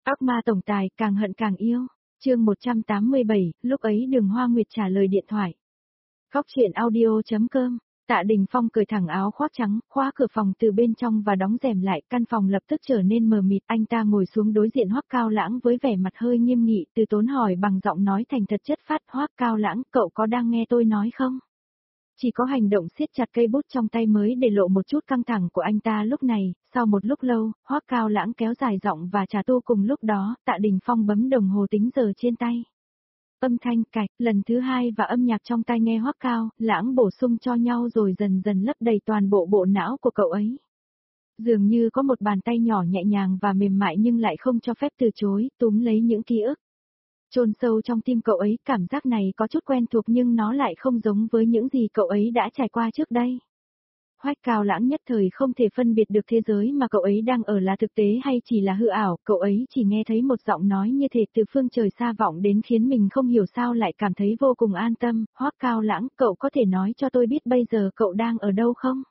Ác ma tổng tài càng hận càng yêu. Chương 187, lúc ấy Đường Hoa Nguyệt trả lời điện thoại. Góc truyện audio.com. Tạ Đình Phong cởi thẳng áo khoác trắng, khóa cửa phòng từ bên trong và đóng rèm lại, căn phòng lập tức trở nên mờ mịt. Anh ta ngồi xuống đối diện Hoắc Cao Lãng với vẻ mặt hơi nghiêm nghị, từ tốn hỏi bằng giọng nói thành thật chất phác. Hoắc Cao Lãng, cậu có đang nghe tôi nói không? Chỉ có hành động siết chặt cây bút trong tay mới để lộ một chút căng thẳng của anh ta lúc này. Sau một lúc lâu, Hoắc Cao Lãng kéo dài giọng và trà tu cùng lúc đó, Tạ Đình Phong bấm đồng hồ tính giờ trên tay. Âm thanh cạch, lần thứ hai và âm nhạc trong tai nghe Hoắc Cao Lãng bổ sung cho nhau rồi dần dần lấp đầy toàn bộ bộ não của cậu ấy. Dường như có một bàn tay nhỏ nhẹ nhàng và mềm mại nhưng lại không cho phép từ chối, túm lấy những ký ức. Chôn sâu trong tim cậu ấy, cảm giác này có chút quen thuộc nhưng nó lại không giống với những gì cậu ấy đã trải qua trước đây. Hoắc Cao Lãng nhất thời không thể phân biệt được thế giới mà cậu ấy đang ở là thực tế hay chỉ là hư ảo, cậu ấy chỉ nghe thấy một giọng nói như thể từ phương trời xa vọng đến khiến mình không hiểu sao lại cảm thấy vô cùng an tâm. Hoắc Cao Lãng, cậu có thể nói cho tôi biết bây giờ cậu đang ở đâu không?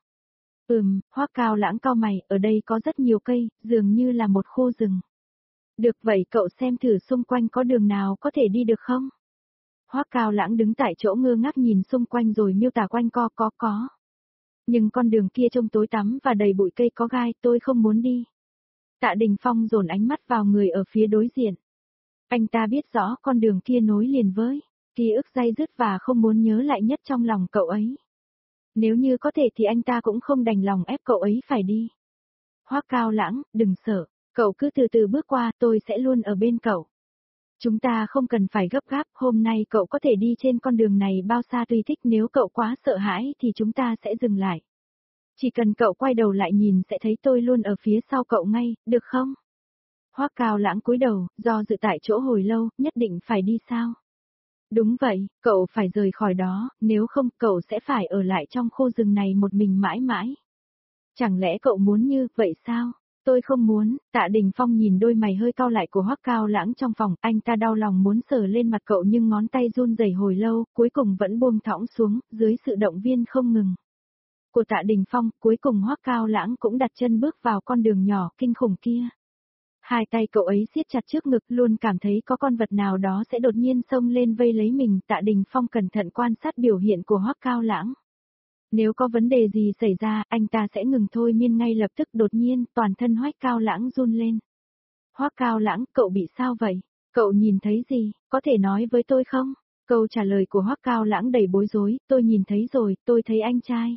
Hoắc Cao Lãng cau mày, ở đây có rất nhiều cây, dường như là một khu rừng. Được vậy cậu xem thử xung quanh có đường nào có thể đi được không? Hoắc Cao Lãng đứng tại chỗ ngơ ngác nhìn xung quanh rồi miêu tả quanh co có. Nhưng con đường kia trông tối tăm và đầy bụi cây có gai, tôi không muốn đi. Tạ Đình Phong dồn ánh mắt vào người ở phía đối diện. Anh ta biết rõ con đường kia nối liền với ký ức day dứt và không muốn nhớ lại nhất trong lòng cậu ấy. Nếu như có thể thì anh ta cũng không đành lòng ép cậu ấy phải đi. Hoắc Cao Lãng, đừng sợ, cậu cứ từ từ bước qua, tôi sẽ luôn ở bên cậu. Chúng ta không cần phải gấp gáp, hôm nay cậu có thể đi trên con đường này bao xa tùy thích, nếu cậu quá sợ hãi thì chúng ta sẽ dừng lại. Chỉ cần cậu quay đầu lại nhìn sẽ thấy tôi luôn ở phía sau cậu ngay, được không? Hoắc Cao Lãng cúi đầu, do dự tại chỗ hồi lâu, nhất định phải đi sao? Đúng vậy, cậu phải rời khỏi đó, nếu không cậu sẽ phải ở lại trong khu rừng này một mình mãi mãi. Chẳng lẽ cậu muốn như vậy sao? Tôi không muốn. Tạ Đình Phong nhìn đôi mày hơi cau lại của Hoắc Cao Lãng trong phòng, anh ta đau lòng muốn sờ lên mặt cậu nhưng ngón tay run rẩy hồi lâu, cuối cùng vẫn buông thõng xuống, dưới sự động viên không ngừng của Tạ Đình Phong, cuối cùng Hoắc Cao Lãng cũng đặt chân bước vào con đường nhỏ kinh khủng kia. Hai tay cậu ấy siết chặt trước ngực, luôn cảm thấy có con vật nào đó sẽ đột nhiên xông lên vây lấy mình. Tạ Đình Phong cẩn thận quan sát biểu hiện của Hoắc Cao Lãng. Nếu có vấn đề gì xảy ra, anh ta sẽ ngừng thôi miên ngay lập tức. Đột nhiên, toàn thân Hoắc Cao Lãng run lên. Hoắc Cao Lãng, cậu bị sao vậy? Cậu nhìn thấy gì, có thể nói với tôi không? Câu trả lời của Hoắc Cao Lãng đầy bối rối, tôi nhìn thấy rồi, tôi thấy anh trai.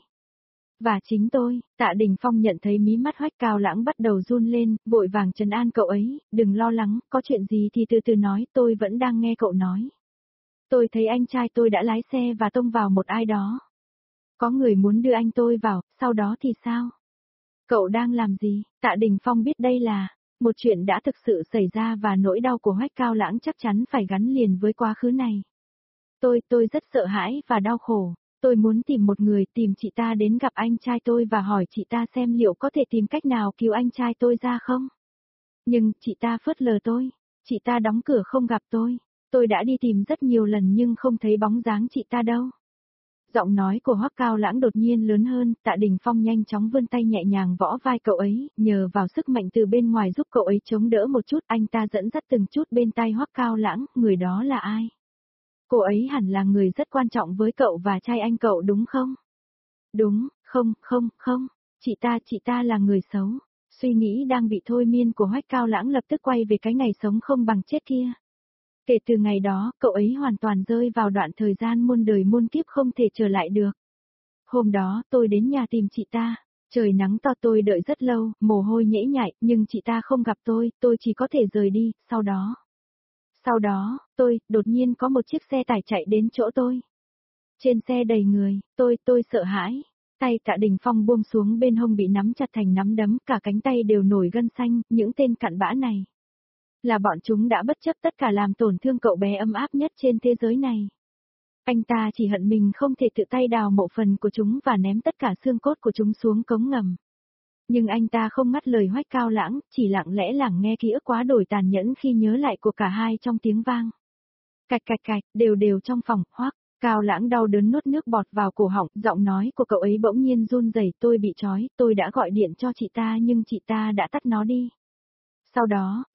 Và chính tôi. Tạ Đình Phong nhận thấy mí mắt Hoắc Cao Lãng bắt đầu run lên, vội vàng trấn an cậu ấy, đừng lo lắng, có chuyện gì thì từ từ nói, tôi vẫn đang nghe cậu nói. Tôi thấy anh trai tôi đã lái xe và tông vào một ai đó. Có người muốn đưa anh tôi vào, sau đó thì sao? Cậu đang làm gì? Tạ Đình Phong biết đây là một chuyện đã thực sự xảy ra và nỗi đau của Hoắc Cao Lãng chắc chắn phải gắn liền với quá khứ này. Tôi rất sợ hãi và đau khổ. Tôi muốn tìm một người, tìm chị ta đến gặp anh trai tôi và hỏi chị ta xem liệu có thể tìm cách nào cứu anh trai tôi ra không? Nhưng, chị ta phớt lờ tôi. Chị ta đóng cửa không gặp tôi. Tôi đã đi tìm rất nhiều lần nhưng không thấy bóng dáng chị ta đâu. Giọng nói của Hoắc Cao Lãng đột nhiên lớn hơn, Tạ Đình Phong nhanh chóng vươn tay nhẹ nhàng võ vai cậu ấy, nhờ vào sức mạnh từ bên ngoài giúp cậu ấy chống đỡ một chút, anh ta dẫn dắt từng chút bên tai Hoắc Cao Lãng, người đó là ai? Cô ấy hẳn là người rất quan trọng với cậu và trai anh cậu đúng không? Đúng, không, chị ta là người xấu. Suy nghĩ đang bị thôi miên của Hoắc Cao Lãng lập tức quay về cái ngày sống không bằng chết kia. Kể từ ngày đó, cậu ấy hoàn toàn rơi vào đoạn thời gian muôn đời muôn kiếp không thể trở lại được. Hôm đó, tôi đến nhà tìm chị ta. Trời nắng to tôi đợi rất lâu, mồ hôi nhễ nhại, nhưng chị ta không gặp tôi chỉ có thể rời đi, sau đó, đột nhiên có một chiếc xe tải chạy đến chỗ tôi. Trên xe đầy người, tôi sợ hãi. Tay Tạ Đình Phong buông xuống bên hông bị nắm chặt thành nắm đấm, cả cánh tay đều nổi gân xanh, những tên cặn bã này. Là bọn chúng đã bất chấp tất cả làm tổn thương cậu bé ấm áp nhất trên thế giới này. Anh ta chỉ hận mình không thể tự tay đào mộ phần của chúng và ném tất cả xương cốt của chúng xuống cống ngầm. Nhưng anh ta không ngắt lời Hoắc Cao Lãng, chỉ lặng lẽ lắng nghe ký ức quá đổi tàn nhẫn khi nhớ lại của cả hai trong tiếng vang. Cạch, đều trong phòng. Hoắc Cao Lãng đau đớn nuốt nước bọt vào cổ họng, giọng nói của cậu ấy bỗng nhiên run rẩy, tôi bị trói, tôi đã gọi điện cho chị ta nhưng chị ta đã tắt nó đi.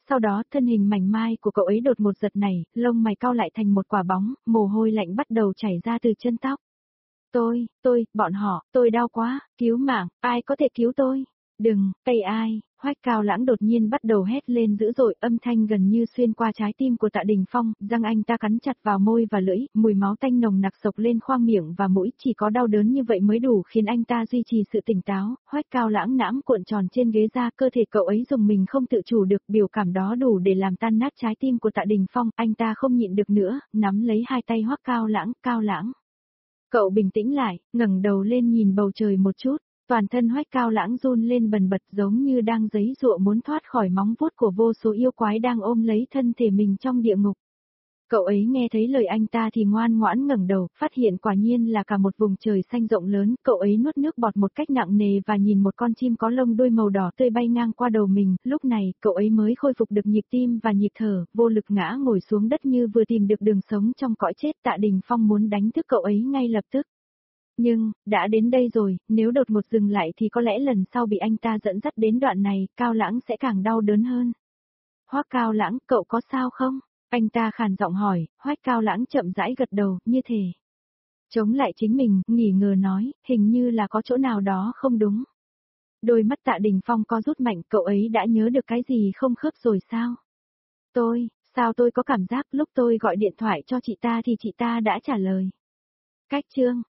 Sau đó thân hình mảnh mai của cậu ấy đột một giật nảy, lông mày cau lại thành một quả bóng, mồ hôi lạnh bắt đầu chảy ra từ chân tóc. Bọn họ, tôi đau quá, cứu mạng, ai có thể cứu tôi? Đừng, ai, Hoách Cao Lãng đột nhiên bắt đầu hét lên dữ dội, âm thanh gần như xuyên qua trái tim của Tạ Đình Phong, răng anh ta cắn chặt vào môi và lưỡi, mùi máu tanh nồng nặc sộc lên khoang miệng và mũi, chỉ có đau đớn như vậy mới đủ khiến anh ta duy trì sự tỉnh táo. Hoách Cao Lãng nãm cuộn tròn trên ghế ra, cơ thể cậu ấy dùng mình không tự chủ được, biểu cảm đó đủ để làm tan nát trái tim của Tạ Đình Phong, anh ta không nhịn được nữa, nắm lấy hai tay Hoách Cao Lãng. Cậu bình tĩnh lại, ngẩng đầu lên nhìn bầu trời một chút, toàn thân Hoách Cao Lãng run lên bần bật giống như đang giãy giụa muốn thoát khỏi móng vuốt của vô số yêu quái đang ôm lấy thân thể mình trong địa ngục. Cậu ấy nghe thấy lời anh ta thì ngoan ngoãn ngẩng đầu, phát hiện quả nhiên là cả một vùng trời xanh rộng lớn, cậu ấy nuốt nước bọt một cách nặng nề và nhìn một con chim có lông đuôi màu đỏ tươi bay ngang qua đầu mình, lúc này, cậu ấy mới khôi phục được nhịp tim và nhịp thở, vô lực ngã ngồi xuống đất như vừa tìm được đường sống trong cõi chết. Tạ Đình Phong muốn đánh thức cậu ấy ngay lập tức. Nhưng, đã đến đây rồi, nếu đột ngột dừng lại thì có lẽ lần sau bị anh ta dẫn dắt đến đoạn này, Cao Lãng sẽ càng đau đớn hơn. Hoắc Cao Lãng, cậu có sao không? Anh ta khàn giọng hỏi, Hoắc Cao Lãng chậm rãi gật đầu, như thể chống lại chính mình, nghỉ ngờ nói, hình như là có chỗ nào đó không đúng. Đôi mắt Tạ Đình Phong co rút mạnh, cậu ấy đã nhớ được cái gì không khớp rồi sao? Sao tôi có cảm giác lúc tôi gọi điện thoại cho chị ta thì chị ta đã trả lời. Cách chương